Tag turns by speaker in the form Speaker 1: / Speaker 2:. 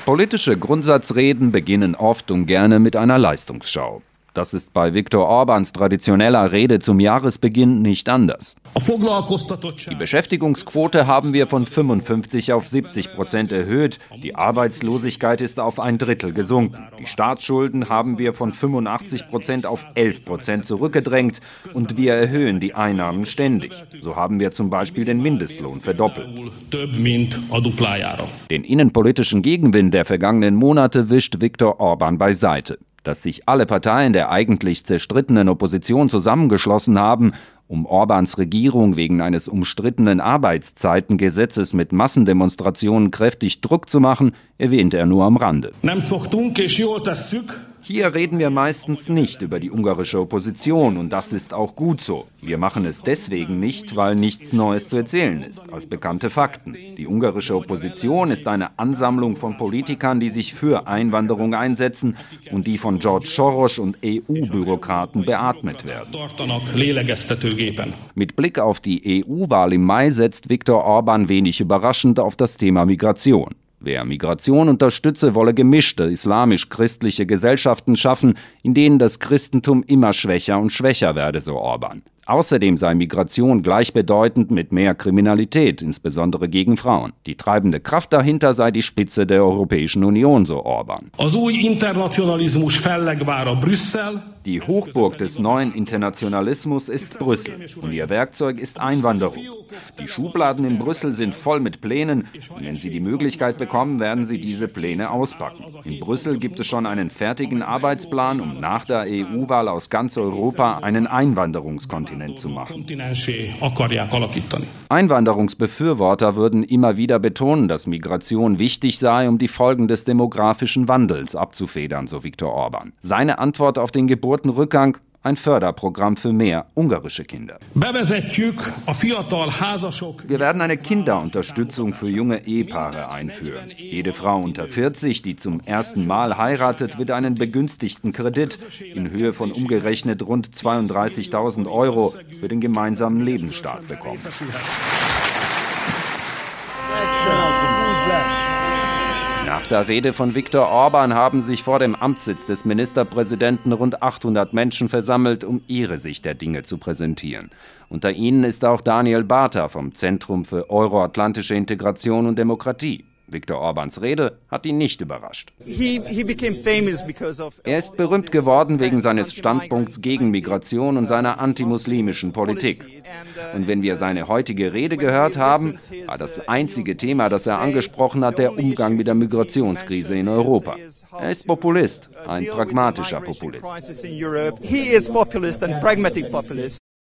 Speaker 1: Politische Grundsatzreden beginnen oft und gerne mit einer Leistungsschau. Das ist bei Viktor Orbáns traditioneller Rede zum Jahresbeginn nicht anders. Die Beschäftigungsquote haben wir von 55 auf 70% erhöht. Die Arbeitslosigkeit ist auf 1/3 gesunken. Die Staatsschulden haben wir von 85% auf 11% zurückgedrängt. Und wir erhöhen die Einnahmen ständig. So haben wir zum Beispiel den Mindestlohn verdoppelt. Den innenpolitischen Gegenwind der vergangenen Monate wischt Viktor Orbán beiseite. Dass sich alle Parteien der eigentlich zerstrittenen Opposition zusammengeschlossen haben, um Orbáns Regierung wegen eines umstrittenen Arbeitszeitengesetzes mit Massendemonstrationen kräftig Druck zu machen, erwähnt er nur am Rande. Hier reden wir meistens nicht über die ungarische Opposition und das ist auch gut so. Wir machen es deswegen nicht, weil nichts Neues zu erzählen ist, als bekannte Fakten. Die ungarische Opposition ist eine Ansammlung von Politikern, die sich für Einwanderung einsetzen und die von George Soros und EU-Bürokraten beatmet werden. Mit Blick auf die EU-Wahl im Mai setzt Viktor Orbán wenig überraschend auf das Thema Migration. Wer Migration unterstütze, wolle gemischte islamisch-christliche Gesellschaften schaffen, in denen das Christentum immer schwächer und schwächer werde, so Orbán. Außerdem sei Migration gleichbedeutend mit mehr Kriminalität, insbesondere gegen Frauen. Die treibende Kraft dahinter sei die Spitze der Europäischen Union, so Orbán. Die Hochburg des neuen Internationalismus ist Brüssel und ihr Werkzeug ist Einwanderung. Die Schubladen in Brüssel sind voll mit Plänen und wenn sie die Möglichkeit bekommen, werden sie diese Pläne auspacken. In Brüssel gibt es schon einen fertigen Arbeitsplan, um nach der EU-Wahl aus ganz Europa einen Einwanderungskontinent zu machen. Einwanderungsbefürworter würden immer wieder betonen, dass Migration wichtig sei, um die Folgen des demografischen Wandels abzufedern, so Viktor Orbán. Seine Antwort auf den Geburtenrückgang: ein Förderprogramm für mehr ungarische Kinder. Wir werden eine Kinderunterstützung für junge Ehepaare einführen. Jede Frau unter 40, die zum ersten Mal heiratet, wird einen begünstigten Kredit in Höhe von umgerechnet rund 32.000 € für den gemeinsamen Lebensstart bekommen. Nach der Rede von Viktor Orbán haben sich vor dem Amtssitz des Ministerpräsidenten rund 800 Menschen versammelt, um ihre Sicht der Dinge zu präsentieren. Unter ihnen ist auch Daniel Báta vom Zentrum für Euro-Atlantische Integration und Demokratie. Viktor Orbáns Rede hat ihn nicht überrascht. Er ist berühmt geworden wegen seines Standpunkts gegen Migration und seiner antimuslimischen Politik. Und wenn wir seine heutige Rede gehört haben, war das einzige Thema, das er angesprochen hat, der Umgang mit der Migrationskrise in Europa. Er ist Populist, ein pragmatischer Populist.